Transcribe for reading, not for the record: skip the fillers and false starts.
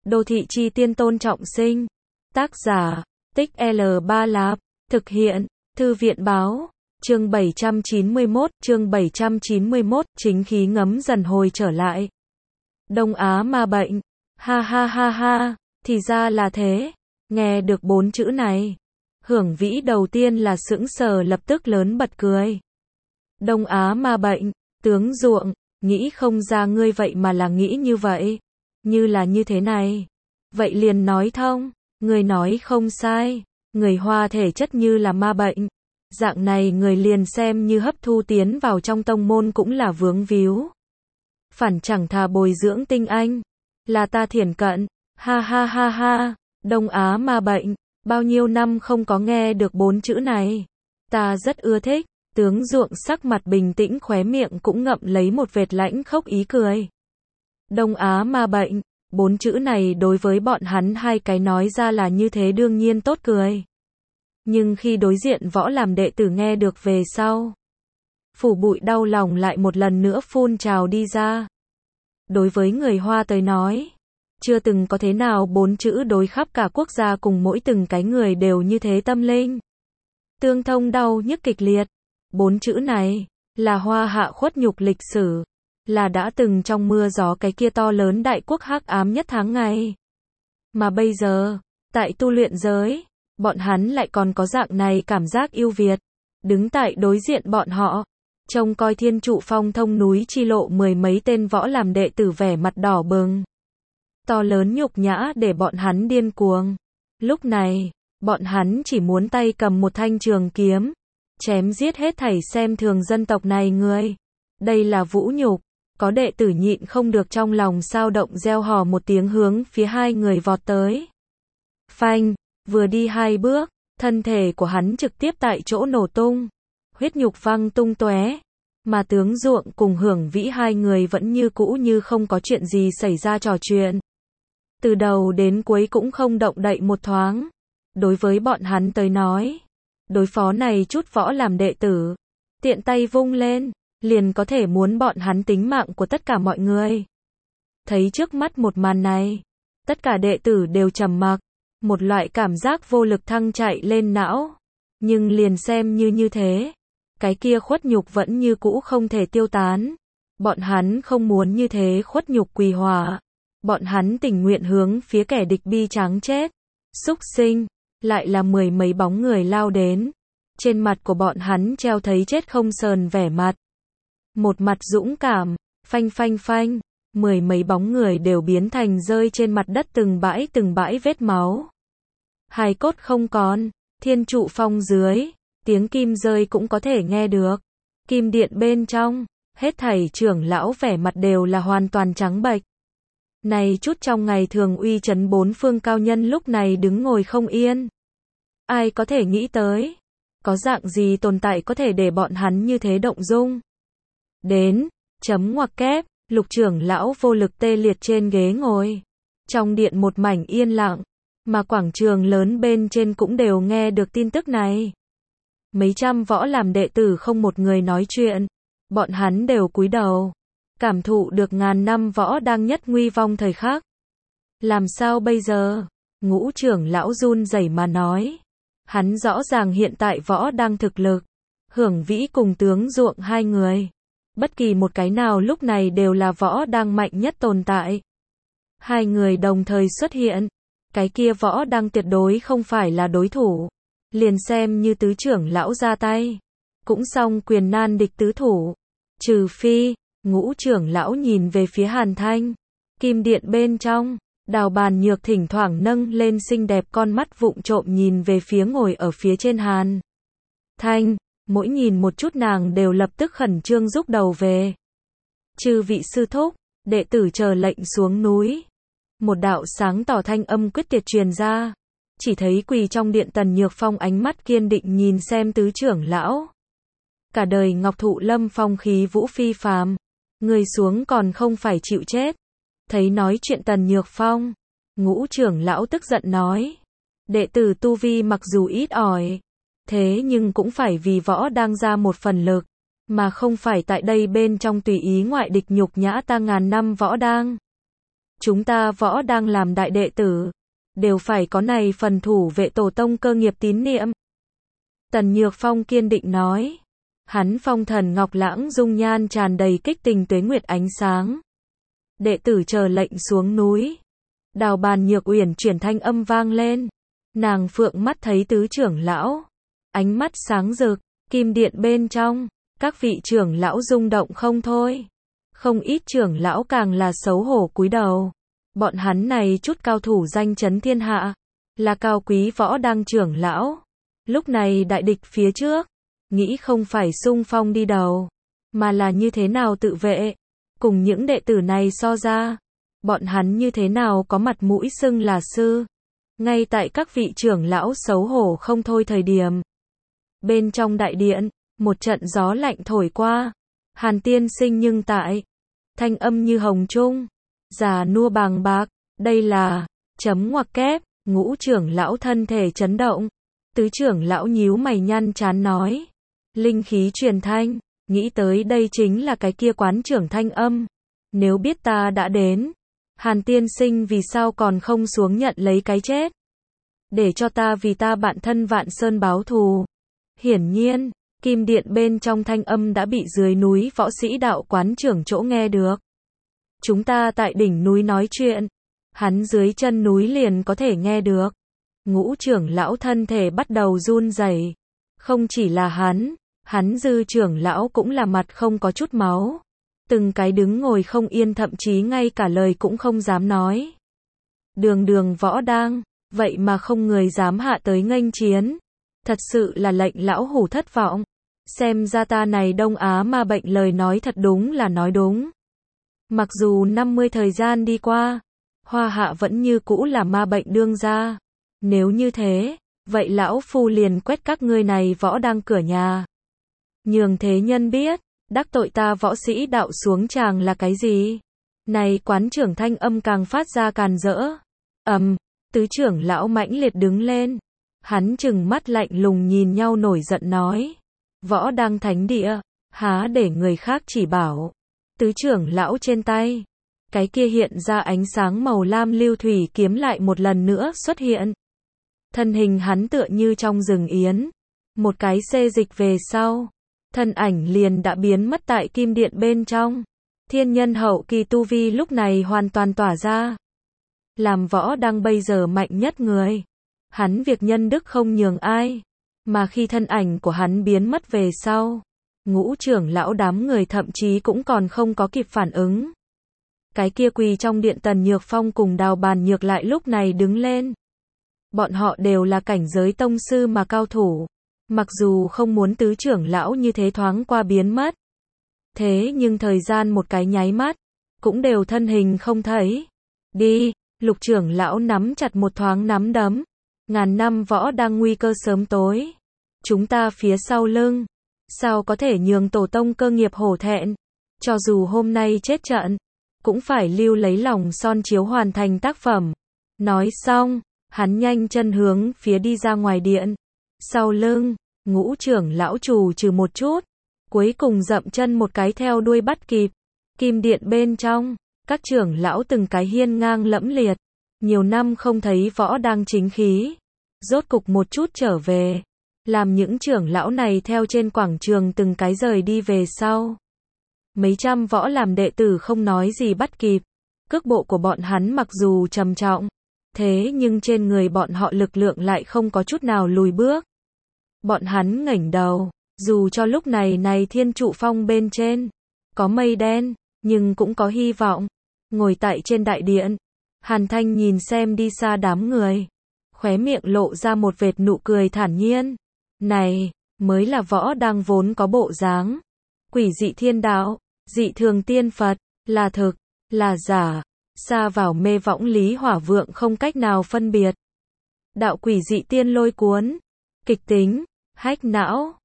Đô thị chi tiên Tôn Trọng Sinh. Tác giả, Tích L3 Lạp. Thực hiện, Thư viện báo. Chương 791, chính khí ngấm dần hồi trở lại. Đông Á ma bệnh. Ha ha ha ha, thì ra là thế. Nghe được 4 chữ này, Hưởng Vĩ đầu tiên là sững sờ, lập tức lớn bật cười. Đông Á ma bệnh, tướng ruộng, nghĩ không ra ngươi vậy mà là nghĩ như vậy. Như là như thế này. Vậy liền nói thông, người nói không sai, người Hoa thể chất như là ma bệnh. Dạng này người liền xem như hấp thu tiến vào trong tông môn cũng là vướng víu. Phản chẳng thà bồi dưỡng tinh anh. Là ta thiển cận, ha ha ha ha, Đông Á ma bệnh, bao nhiêu năm không có nghe được 4 chữ này. Ta rất ưa thích. Tướng ruộng sắc mặt bình tĩnh, khóe miệng cũng ngậm lấy một vệt lãnh khốc ý cười. Đông Á ma bệnh, 4 chữ này đối với bọn hắn hai cái nói ra là như thế đương nhiên tốt cười. Nhưng khi đối diện võ làm đệ tử nghe được về sau, phủ bụi đau lòng lại một lần nữa phun trào đi ra. Đối với người Hoa tới nói, chưa từng có thế nào 4 chữ đối khắp cả quốc gia cùng mỗi từng cái người đều như thế tâm linh tương thông, đau nhức kịch liệt. 4 chữ này là Hoa hạ khuất nhục lịch sử, là đã từng trong mưa gió cái kia to lớn đại quốc hắc ám nhất tháng ngày. Mà bây giờ, tại tu luyện giới, bọn hắn lại còn có dạng này cảm giác yêu Việt. Đứng tại đối diện bọn họ, trông coi Thiên Trụ Phong thông núi chi lộ 10 mấy tên võ làm đệ tử vẻ mặt đỏ bừng. To lớn nhục nhã để bọn hắn điên cuồng. Lúc này, bọn hắn chỉ muốn tay cầm một thanh trường kiếm, chém giết hết thảy xem thường dân tộc này người. Đây là vũ nhục. Có đệ tử nhịn không được trong lòng xao động, reo hò một tiếng hướng phía hai người vọt tới. Phanh, vừa đi 2 bước, thân thể của hắn trực tiếp tại chỗ nổ tung. Huyết nhục văng tung tóe. Mà tướng ruộng cùng Hưởng Vĩ hai người vẫn như cũ như không có chuyện gì xảy ra trò chuyện. Từ đầu đến cuối cũng không động đậy một thoáng. Đối với bọn hắn tới nói, đối phó này chút võ làm đệ tử, tiện tay vung lên, liền có thể muốn bọn hắn tính mạng của tất cả mọi người. Thấy trước mắt một màn này, tất cả đệ tử đều trầm mặc, một loại cảm giác vô lực thăng chạy lên não. Nhưng liền xem như thế, cái kia khuất nhục vẫn như cũ không thể tiêu tán. Bọn hắn không muốn như thế khuất nhục quỳ hỏa. Bọn hắn tình nguyện hướng phía kẻ địch bi tráng chết. Súc sinh, lại là 10 mấy bóng người lao đến. Trên mặt của bọn hắn treo thấy chết không sờn vẻ mặt. Một mặt dũng cảm, phanh phanh phanh, 10 mấy bóng người đều biến thành rơi trên mặt đất từng bãi vết máu. Hài cốt không còn, Thiên Trụ Phong dưới, tiếng kim rơi cũng có thể nghe được. Kim điện bên trong, hết thảy trưởng lão vẻ mặt đều là hoàn toàn trắng bệch. Này chút trong ngày thường uy chấn 4 phương cao nhân lúc này đứng ngồi không yên. Ai có thể nghĩ tới, có dạng gì tồn tại có thể để bọn hắn như thế động dung. Đến, chấm ngoặc kép, Lục trưởng lão vô lực tê liệt trên ghế ngồi. Trong điện một mảnh yên lặng, mà quảng trường lớn bên trên cũng đều nghe được tin tức này. Mấy trăm võ làm đệ tử không một người nói chuyện, bọn hắn đều cúi đầu, cảm thụ được ngàn năm võ đang nhất nguy vong thời khắc. Làm sao bây giờ? Ngũ trưởng lão run rẩy mà nói. Hắn rõ ràng hiện tại võ đang thực lực, Hưởng Vĩ cùng tướng ruộng hai người, bất kỳ một cái nào lúc này đều là võ đang mạnh nhất tồn tại. Hai người đồng thời xuất hiện, cái kia võ đang tuyệt đối không phải là đối thủ. Liền xem như tứ trưởng lão ra tay, cũng xong quyền nan địch tứ thủ. Trừ phi, ngũ trưởng lão nhìn về phía Hàn Thanh. Kim điện bên trong, Đào Bàn Nhược thỉnh thoảng nâng lên xinh đẹp con mắt vụng trộm nhìn về phía ngồi ở phía trên Hàn Thanh. Mỗi nhìn một chút nàng đều lập tức khẩn trương rút đầu về. Chư vị sư thúc, đệ tử chờ lệnh xuống núi. Một đạo sáng tỏ thanh âm quyết tuyệt truyền ra. Chỉ thấy quỳ trong điện Tần Nhược Phong ánh mắt kiên định nhìn xem tứ trưởng lão. Cả đời ngọc thụ lâm phong khí vũ phi phàm. Người xuống còn không phải chịu chết. Thấy nói chuyện Tần Nhược Phong, ngũ trưởng lão tức giận nói. Đệ tử tu vi mặc dù ít ỏi, thế nhưng cũng phải vì võ đang ra một phần lực, mà không phải tại đây bên trong tùy ý ngoại địch nhục nhã ta ngàn năm võ đang. chúng ta võ đang làm đại đệ tử, đều phải có này phần thủ vệ tổ tông cơ nghiệp tín niệm. Tần Nhược Phong kiên định nói. Hắn phong thần ngọc lãng dung nhan tràn đầy kích tình tuế nguyệt ánh sáng. Đệ tử chờ lệnh xuống núi. Đào Bàn Nhược Uyển chuyển thanh âm vang lên. Nàng phượng mắt thấy tứ trưởng lão. Ánh mắt sáng rực, kim điện bên trong. Các vị trưởng lão rung động không thôi. Không ít trưởng lão càng là xấu hổ cúi đầu. Bọn hắn này chút cao thủ danh chấn thiên hạ. Là cao quý võ đăng trưởng lão. Lúc này đại địch phía trước. Nghĩ không phải xung phong đi đầu. Mà là như thế nào tự vệ. Cùng những đệ tử này so ra. Bọn hắn như thế nào có mặt mũi xưng là sư. Ngay tại các vị trưởng lão xấu hổ không thôi thời điểm. Bên trong đại điện, một trận gió lạnh thổi qua. Hàn tiên sinh nhưng tại. Thanh âm như hồng trung. Già nua bàng bạc. Đây là, chấm ngoặc kép, ngũ trưởng lão thân thể chấn động. Tứ trưởng lão nhíu mày nhăn chán nói. Linh khí truyền thanh, nghĩ tới đây chính là cái kia quán trưởng thanh âm. Nếu biết ta đã đến, Hàn tiên sinh vì sao còn không xuống nhận lấy cái chết? Để cho ta vì ta bạn thân Vạn Sơn báo thù. Hiển nhiên, kim điện bên trong thanh âm đã bị dưới núi võ sĩ đạo quán trưởng chỗ nghe được. Chúng ta tại đỉnh núi nói chuyện, hắn dưới chân núi liền có thể nghe được. Ngũ trưởng lão thân thể bắt đầu run rẩy. Không chỉ là hắn dư trưởng lão cũng là mặt không có chút máu. Từng cái đứng ngồi không yên, thậm chí ngay cả lời cũng không dám nói. Đường võ đang, vậy mà không người dám hạ tới nghênh chiến. Thật sự là lệnh lão hủ thất vọng. Xem ra ta này Đông Á ma bệnh lời nói thật đúng là nói đúng. Mặc dù 50 thời gian đi qua, Hoa Hạ vẫn như cũ là ma bệnh đương gia. Nếu như thế, vậy lão phu liền quét các ngươi này võ đang cửa nhà. Nhường thế nhân biết, đắc tội ta võ sĩ đạo xuống tràng là cái gì? Này quán trưởng thanh âm càng phát ra càn rỡ. Tứ trưởng lão mãnh liệt đứng lên. Hắn trừng mắt lạnh lùng nhìn nhau nổi giận nói. Võ đang thánh địa, há để người khác chỉ bảo. Tứ trưởng lão trên tay. Cái kia hiện ra ánh sáng màu lam lưu thủy kiếm lại một lần nữa xuất hiện. Thân hình hắn tựa như trong rừng yến. Một cái xê dịch về sau. Thân ảnh liền đã biến mất tại kim điện bên trong. Thiên nhân hậu kỳ tu vi lúc này hoàn toàn tỏa ra. Làm võ đang bây giờ mạnh nhất người. Hắn việc nhân đức không nhường ai. Mà khi thân ảnh của hắn biến mất về sau, ngũ trưởng lão đám người thậm chí cũng còn không có kịp phản ứng. Cái kia quỳ trong điện Tần Nhược Phong cùng Đào Bàn Nhược lại lúc này đứng lên. Bọn họ đều là cảnh giới tông sư mà cao thủ. Mặc dù không muốn tứ trưởng lão như thế thoáng qua biến mất. Thế nhưng thời gian một cái nháy mắt, cũng đều thân hình không thấy. Đi, Lục trưởng lão nắm chặt một thoáng nắm đấm. Ngàn năm võ đang nguy cơ sớm tối. Chúng ta phía sau lưng. Sao có thể nhường tổ tông cơ nghiệp hổ thẹn. Cho dù hôm nay chết trận, cũng phải lưu lấy lòng son chiếu hoàn thành tác phẩm. Nói xong, hắn nhanh chân hướng phía đi ra ngoài điện. Sau lưng, ngũ trưởng lão trù trừ một chút. Cuối cùng dậm chân một cái theo đuôi bắt kịp. Kim điện bên trong, các trưởng lão từng cái hiên ngang lẫm liệt. Nhiều năm không thấy võ đang chính khí. Rốt cục một chút trở về. Làm những trưởng lão này theo trên quảng trường từng cái rời đi về sau. Mấy trăm võ làm đệ tử không nói gì bắt kịp. Cước bộ của bọn hắn mặc dù trầm trọng. Thế nhưng trên người bọn họ lực lượng lại không có chút nào lùi bước. Bọn hắn ngẩng đầu. Dù cho lúc này thiên trụ phong bên trên có mây đen, nhưng cũng có hy vọng. Ngồi tại trên đại điện, Hàn Thanh nhìn xem đi xa đám người. Khóe miệng lộ ra một vệt nụ cười thản nhiên. Này, mới là võ đang vốn có bộ dáng. Quỷ dị thiên đạo, dị thường tiên Phật, là thực, là giả. Xa vào mê võng lý hỏa vượng không cách nào phân biệt. Đạo quỷ dị tiên lôi cuốn, kịch tính, hách não.